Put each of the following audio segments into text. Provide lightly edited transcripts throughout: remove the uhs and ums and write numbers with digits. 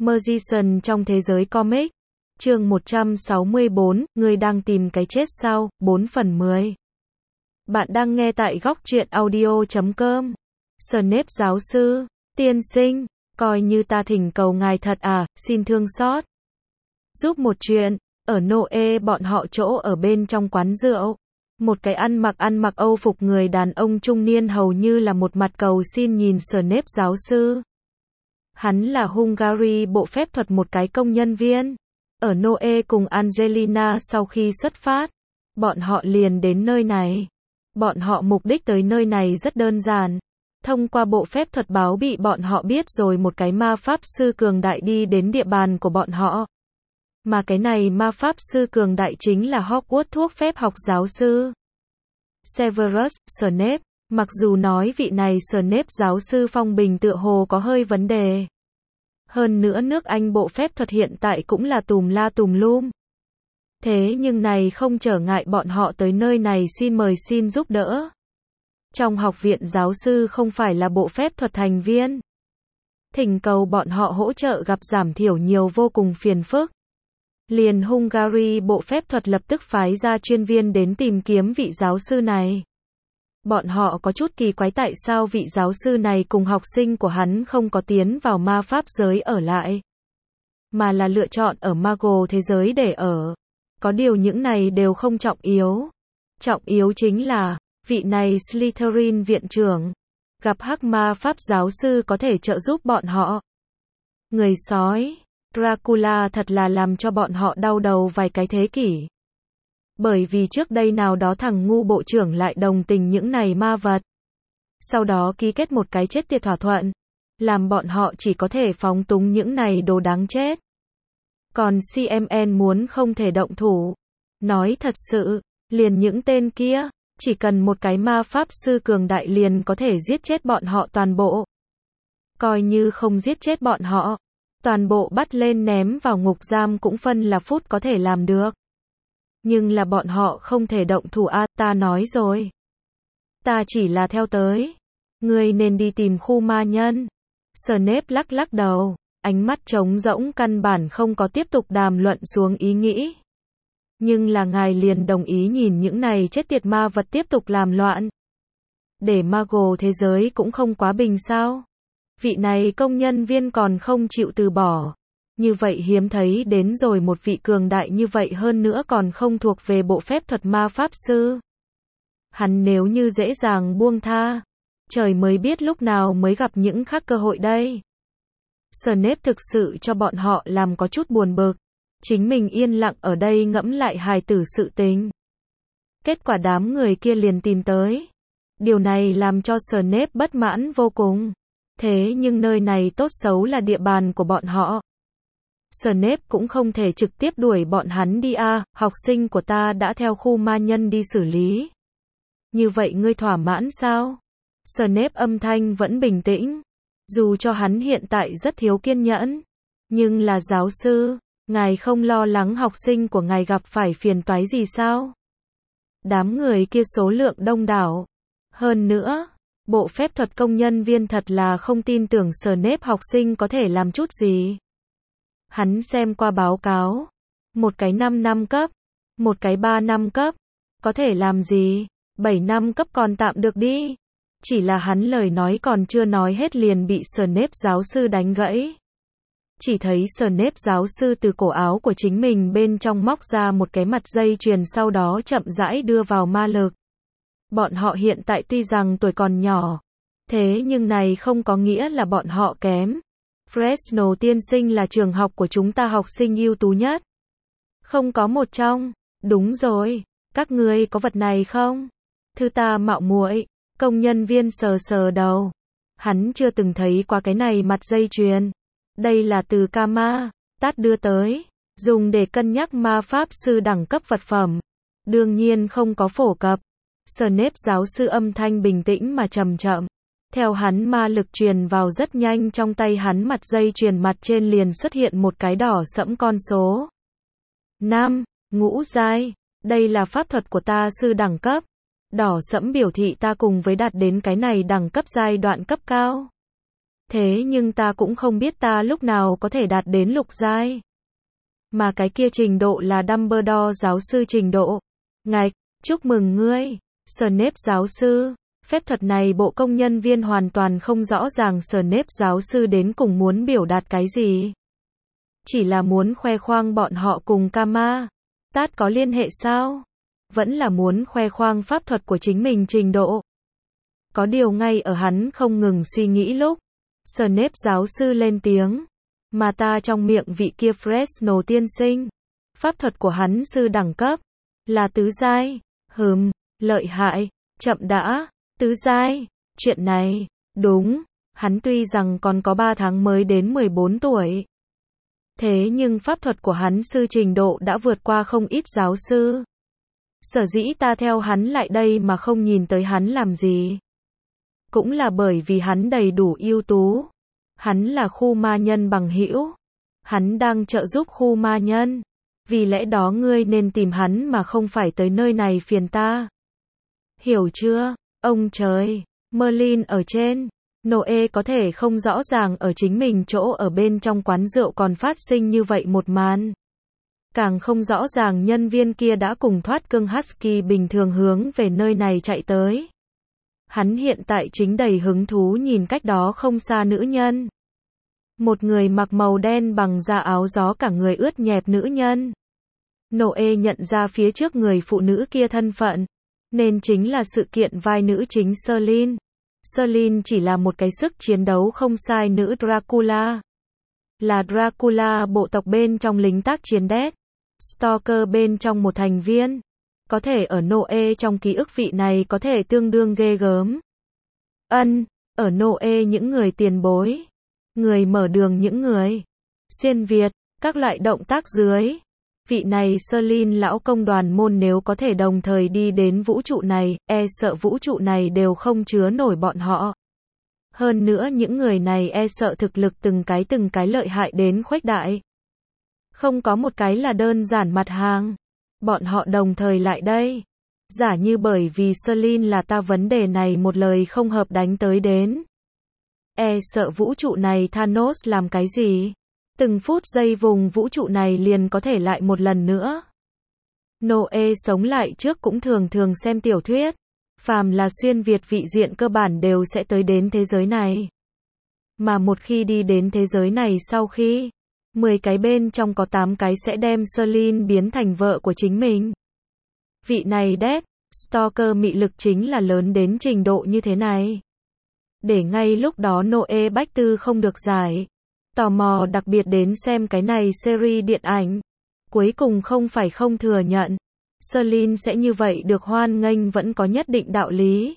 Magician trong thế giới comic. Chương 164, người đang tìm cái chết sao? 4 phần 10. Bạn đang nghe tại góc truyện audio.com. Snape giáo sư, tiên sinh, coi như ta thỉnh cầu ngài thật à, xin thương xót. Giúp một chuyện, ở Noe bọn họ chỗ ở bên trong quán rượu. Một cái ăn mặc Âu phục người đàn ông trung niên hầu như là một mặt cầu xin nhìn Snape giáo sư. Hắn là Hungary bộ phép thuật một cái công nhân viên. Ở Noe cùng Angelina sau khi xuất phát, bọn họ liền đến nơi này. Bọn họ mục đích tới nơi này rất đơn giản. Thông qua bộ phép thuật báo bị bọn họ biết rồi một cái ma pháp sư cường đại đi đến địa bàn của bọn họ. Mà cái này ma pháp sư cường đại chính là Hogwarts thuốc phép học giáo sư Severus Snape. Mặc dù nói vị này Snape giáo sư phong bình tựa hồ có hơi vấn đề. Hơn nữa nước Anh bộ phép thuật hiện tại cũng là tùm la tùm lum. Thế nhưng này không trở ngại bọn họ tới nơi này xin mời xin giúp đỡ. Trong học viện giáo sư không phải là bộ phép thuật thành viên. Thỉnh cầu bọn họ hỗ trợ gặp giảm thiểu nhiều vô cùng phiền phức. Liền Hungary bộ phép thuật lập tức phái ra chuyên viên đến tìm kiếm vị giáo sư này. Bọn họ có chút kỳ quái tại sao vị giáo sư này cùng học sinh của hắn không có tiến vào ma pháp giới ở lại, mà là lựa chọn ở Mago thế giới để ở. Có điều những này đều không trọng yếu. Trọng yếu chính là, vị này Slytherin viện trưởng, gặp hắc ma pháp giáo sư có thể trợ giúp bọn họ. Người sói, Dracula thật là làm cho bọn họ đau đầu vài cái thế kỷ. Bởi vì trước đây nào đó thằng ngu bộ trưởng lại đồng tình những này ma vật. Sau đó ký kết một cái chết tiệt thỏa thuận. Làm bọn họ chỉ có thể phóng túng những này đồ đáng chết. Còn CMN muốn không thể động thủ. Nói thật sự, liền những tên kia, chỉ cần một cái ma pháp sư cường đại liền có thể giết chết bọn họ toàn bộ. Coi như không giết chết bọn họ, toàn bộ bắt lên ném vào ngục giam cũng phân là phút có thể làm được. Nhưng là bọn họ không thể động thủ à, ta nói rồi. Ta chỉ là theo tới. Ngươi nên đi tìm khu ma nhân. Snape lắc đầu, ánh mắt trống rỗng căn bản không có tiếp tục đàm luận xuống ý nghĩ. Nhưng là ngài liền đồng ý nhìn những này chết tiệt ma vật tiếp tục làm loạn. Để Mago thế giới cũng không quá bình sao. Vị này công nhân viên còn không chịu từ bỏ. Như vậy hiếm thấy đến rồi một vị cường đại như vậy hơn nữa còn không thuộc về bộ phép thuật ma pháp sư. Hắn nếu như dễ dàng buông tha, trời mới biết lúc nào mới gặp những khác cơ hội đây. Snape thực sự cho bọn họ làm có chút buồn bực. Chính mình yên lặng ở đây ngẫm lại hài tử sự tình. Kết quả đám người kia liền tìm tới. Điều này làm cho Snape bất mãn vô cùng. Thế nhưng nơi này tốt xấu là địa bàn của bọn họ. Snape cũng không thể trực tiếp đuổi bọn hắn đi à, học sinh của ta đã theo khu ma nhân đi xử lý. Như vậy ngươi thỏa mãn sao? Snape âm thanh vẫn bình tĩnh. Dù cho hắn hiện tại rất thiếu kiên nhẫn. Nhưng là giáo sư, ngài không lo lắng học sinh của ngài gặp phải phiền toái gì sao? Đám người kia số lượng đông đảo. Hơn nữa, bộ phép thuật công nhân viên thật là không tin tưởng Snape học sinh có thể làm chút gì. Hắn xem qua báo cáo. Một cái 5 năm cấp. Một cái 3 năm cấp. Có thể làm gì? 7 năm cấp còn tạm được đi. Chỉ là hắn lời nói còn chưa nói hết liền bị Snape giáo sư đánh gãy. Chỉ thấy Snape giáo sư từ cổ áo của chính mình bên trong móc ra một cái mặt dây chuyền sau đó chậm rãi đưa vào ma lực. Bọn họ hiện tại tuy rằng tuổi còn nhỏ. Thế nhưng này không có nghĩa là bọn họ kém. Fresno tiên sinh là trường học của chúng ta học sinh ưu tú nhất. Không có một trong. Đúng rồi. Các ngươi có vật này không? Thư ta mạo muội. Công nhân viên sờ đầu. Hắn chưa từng thấy qua cái này mặt dây chuyền. Đây là từ Kama Tát đưa tới. Dùng để cân nhắc ma pháp sư đẳng cấp vật phẩm. Đương nhiên không có phổ cập. Snape giáo sư âm thanh bình tĩnh mà chậm. Theo hắn ma lực truyền vào rất nhanh trong tay hắn mặt dây chuyền mặt trên liền xuất hiện một cái đỏ sẫm con số. 5, ngũ giai. Đây là pháp thuật của ta sư đẳng cấp. Đỏ sẫm biểu thị ta cùng với đạt đến cái này đẳng cấp giai đoạn cấp cao. Thế nhưng ta cũng không biết ta lúc nào có thể đạt đến lục giai. Mà cái kia trình độ là Dumbledore giáo sư trình độ. Ngạch, chúc mừng ngươi, Snape giáo sư. Phép thuật này bộ công nhân viên hoàn toàn không rõ ràng Snape giáo sư đến cùng muốn biểu đạt cái gì. Chỉ là muốn khoe khoang bọn họ cùng Kama. Tát có liên hệ sao? Vẫn là muốn khoe khoang pháp thuật của chính mình trình độ. Có điều ngay ở hắn không ngừng suy nghĩ lúc, Snape giáo sư lên tiếng. Mà ta trong miệng vị kia Fresno tiên sinh. Pháp thuật của hắn sư đẳng cấp. Là tứ giai. Lợi hại. Chậm đã. Tứ giai. Chuyện này. Đúng. Hắn tuy rằng còn có 3 tháng mới đến 14 tuổi. Thế nhưng pháp thuật của hắn sư trình độ đã vượt qua không ít giáo sư. Sở dĩ ta theo hắn lại đây mà không nhìn tới hắn làm gì. Cũng là bởi vì hắn đầy đủ ưu tú. Hắn là khu ma nhân bằng hữu. Hắn đang trợ giúp khu ma nhân. Vì lẽ đó ngươi nên tìm hắn mà không phải tới nơi này phiền ta. Hiểu chưa? Ông trời, Merlin ở trên. Noe có thể không rõ ràng ở chính mình chỗ ở bên trong quán rượu còn phát sinh như vậy một màn. Càng không rõ ràng nhân viên kia đã cùng thoát cương Husky bình thường hướng về nơi này chạy tới. Hắn hiện tại chính đầy hứng thú nhìn cách đó không xa nữ nhân. Một người mặc màu đen bằng da áo gió cả người ướt nhẹp nữ nhân. Noe nhận ra phía trước người phụ nữ kia thân phận. Nên chính là sự kiện vai nữ chính Celine. Celine chỉ là một cái sức chiến đấu không sai nữ Dracula. Là Dracula bộ tộc bên trong lính tác chiến Death Stalker bên trong một thành viên. Có thể ở Noe trong ký ức vị này có thể tương đương ghê gớm. Ở Noe những người tiền bối. Người mở đường những người. Xuyên Việt, các loại động tác dưới. Vị này Celine lão công đoàn môn nếu có thể đồng thời đi đến vũ trụ này, e sợ vũ trụ này đều không chứa nổi bọn họ. Hơn nữa những người này e sợ thực lực từng cái lợi hại đến khuếch đại. Không có một cái là đơn giản mặt hàng. Bọn họ đồng thời lại đây. Giả như bởi vì Celine là ta vấn đề này một lời không hợp đánh tới đến. E sợ vũ trụ này Thanos làm cái gì? Từng phút giây vùng vũ trụ này liền có thể lại một lần nữa. Noe sống lại trước cũng thường xem tiểu thuyết. Phàm là xuyên Việt vị diện cơ bản đều sẽ tới đến thế giới này. Mà một khi đi đến thế giới này sau khi 10 cái bên trong có 8 cái sẽ đem Celine biến thành vợ của chính mình. Vị này Death Stalker mị lực chính là lớn đến trình độ như thế này. Để ngay lúc đó Noe Bách Tư không được giải. Tò mò đặc biệt đến xem cái này series điện ảnh. Cuối cùng không phải không thừa nhận. Celine sẽ như vậy được hoan nghênh vẫn có nhất định đạo lý.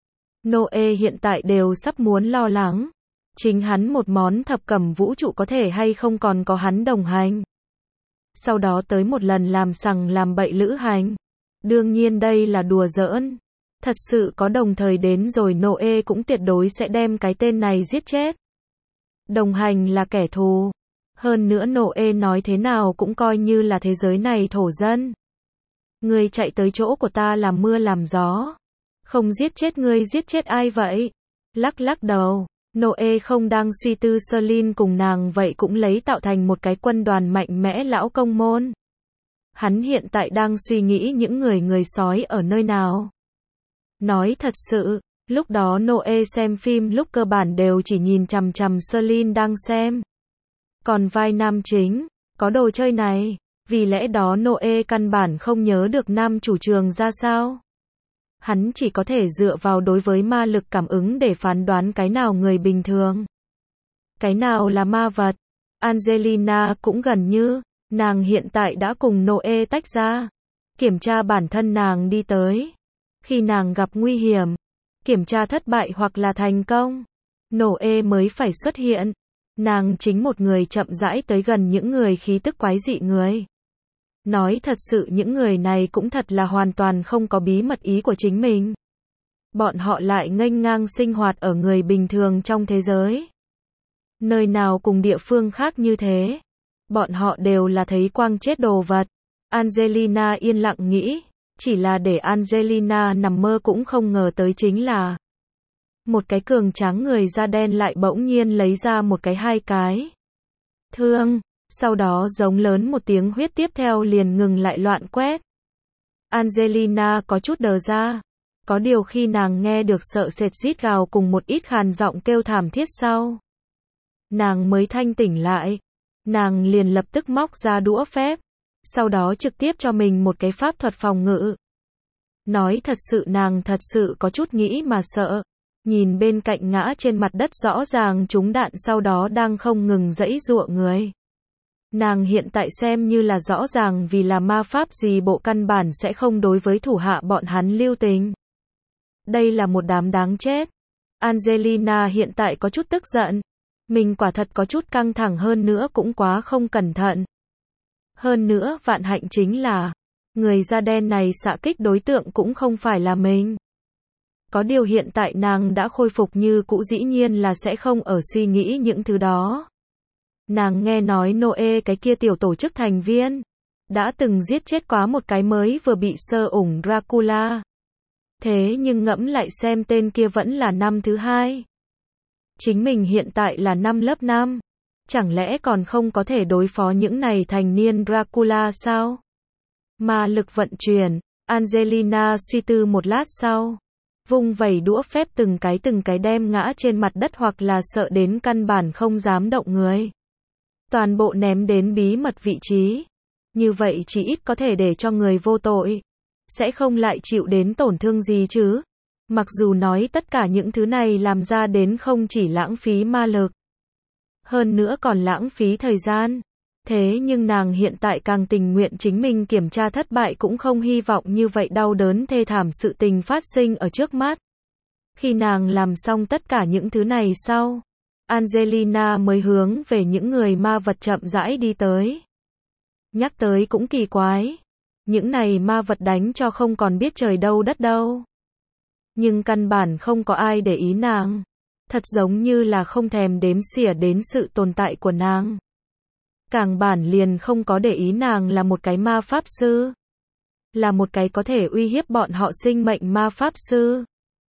Noe hiện tại đều sắp muốn lo lắng. Chính hắn một món thập cẩm vũ trụ có thể hay không còn có hắn đồng hành. Sau đó tới một lần làm sằng làm bậy lữ hành. Đương nhiên đây là đùa giỡn. Thật sự có đồng thời đến rồi Noe cũng tuyệt đối sẽ đem cái tên này giết chết. Đồng hành là kẻ thù. Hơn nữa Noe nói thế nào cũng coi như là thế giới này thổ dân. Ngươi chạy tới chỗ của ta làm mưa làm gió. Không giết chết ngươi giết chết ai vậy? Lắc đầu. Noe không đang suy tư Celine cùng nàng vậy cũng lấy tạo thành một cái quân đoàn mạnh mẽ lão công môn. Hắn hiện tại đang suy nghĩ những người sói ở nơi nào. Nói thật sự, lúc đó Noe xem phim lúc cơ bản đều chỉ nhìn chằm Celine đang xem. Còn vai nam chính, có đồ chơi này, vì lẽ đó Noe căn bản không nhớ được nam chủ trường ra sao. Hắn chỉ có thể dựa vào đối với ma lực cảm ứng để phán đoán cái nào người bình thường. Cái nào là ma vật. Angelina cũng gần như, nàng hiện tại đã cùng Noe tách ra. Kiểm tra bản thân nàng đi tới. Khi nàng gặp nguy hiểm, kiểm tra thất bại hoặc là thành công, Noe mới phải xuất hiện. Nàng chính một người chậm rãi tới gần những người khí tức quái dị người. Nói thật sự những người này cũng thật là hoàn toàn không có bí mật ý của chính mình. Bọn họ lại nghênh ngang sinh hoạt ở người bình thường trong thế giới. Nơi nào cùng địa phương khác như thế. Bọn họ đều là thấy quang chết đồ vật. Angelina yên lặng nghĩ. Chỉ là để Angelina nằm mơ cũng không ngờ tới chính là Một cái cường tráng người da đen lại bỗng nhiên lấy ra một cái hai cái thương, sau đó giống lớn một tiếng huyết tiếp theo liền ngừng lại loạn quét. Angelina có chút đờ ra. Có điều khi nàng nghe được sợ sệt rít gào cùng một ít khàn giọng kêu thảm thiết sau, nàng mới thanh tỉnh lại. Nàng liền lập tức móc ra đũa phép, sau đó trực tiếp cho mình một cái pháp thuật phòng ngự. Nói thật sự nàng thật sự có chút nghĩ mà sợ. Nhìn bên cạnh ngã trên mặt đất rõ ràng trúng đạn sau đó đang không ngừng giãy giụa người. Nàng hiện tại xem như là rõ ràng vì là ma pháp gì bộ căn bản sẽ không đối với thủ hạ bọn hắn lưu tình. Đây là một đám đáng chết. Angelina hiện tại có chút tức giận. Mình quả thật có chút căng thẳng hơn nữa cũng quá không cẩn thận. Hơn nữa vạn hạnh chính là, người da đen này xạ kích đối tượng cũng không phải là mình. Có điều hiện tại nàng đã khôi phục như cũ dĩ nhiên là sẽ không ở suy nghĩ những thứ đó. Nàng nghe nói Noe cái kia tiểu tổ chức thành viên đã từng giết chết quá một cái mới vừa bị sơ ủng Dracula. Thế nhưng ngẫm lại xem tên kia vẫn là năm thứ hai. Chính mình hiện tại là năm lớp 5. Chẳng lẽ còn không có thể đối phó những này thành niên Dracula sao? Ma lực vận chuyển, Angelina suy tư một lát sau, vung vẩy đũa phép từng cái đem ngã trên mặt đất hoặc là sợ đến căn bản không dám động người. Toàn bộ ném đến bí mật vị trí. Như vậy chỉ ít có thể để cho người vô tội sẽ không lại chịu đến tổn thương gì chứ. Mặc dù nói tất cả những thứ này làm ra đến không chỉ lãng phí ma lực, hơn nữa còn lãng phí thời gian. Thế nhưng nàng hiện tại càng tình nguyện chính mình kiểm tra thất bại cũng không hy vọng như vậy đau đớn thê thảm sự tình phát sinh ở trước mắt. Khi nàng làm xong tất cả những thứ này sau, Angelina mới hướng về những người ma vật chậm rãi đi tới. Nhắc tới cũng kỳ quái. Những này ma vật đánh cho không còn biết trời đâu đất đâu. Nhưng căn bản không có ai để ý nàng. Thật giống như là không thèm đếm xỉa đến sự tồn tại của nàng. Càng bản liền không có để ý nàng là một cái ma pháp sư. Là một cái có thể uy hiếp bọn họ sinh mệnh ma pháp sư.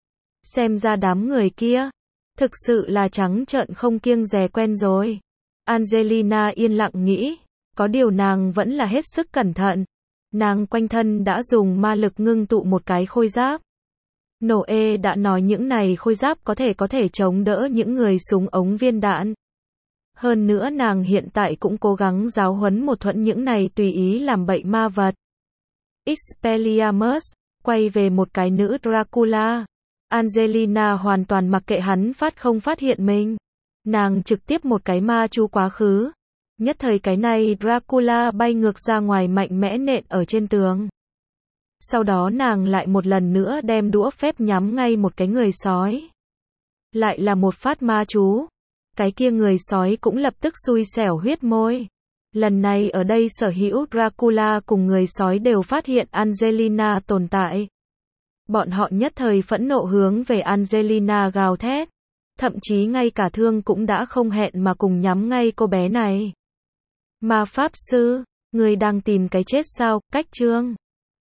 Xem ra đám người kia thực sự là trắng trợn không kiêng dè quen rồi. Angelina yên lặng nghĩ. Có điều nàng vẫn là hết sức cẩn thận. Nàng quanh thân đã dùng ma lực ngưng tụ một cái khôi giáp. Noe đã nói những này khôi giáp có thể chống đỡ những người súng ống viên đạn. Hơn nữa nàng hiện tại cũng cố gắng giáo huấn một thuẫn những này tùy ý làm bậy ma vật. Expelliarmus, quay về một cái nữ Dracula. Angelina hoàn toàn mặc kệ hắn không phát hiện mình. Nàng trực tiếp một cái ma chú quá khứ. Nhất thời cái này Dracula bay ngược ra ngoài mạnh mẽ nện ở trên tường. Sau đó nàng lại một lần nữa đem đũa phép nhắm ngay một cái người sói. Lại là một phát ma chú. Cái kia người sói cũng lập tức xui xẻo huyết môi. Lần này ở đây sở hữu Dracula cùng người sói đều phát hiện Angelina tồn tại. Bọn họ nhất thời phẫn nộ hướng về Angelina gào thét. Thậm chí ngay cả thương cũng đã không hẹn mà cùng nhắm ngay cô bé này. Ma pháp sư, người đang tìm cái chết sao? Cách chương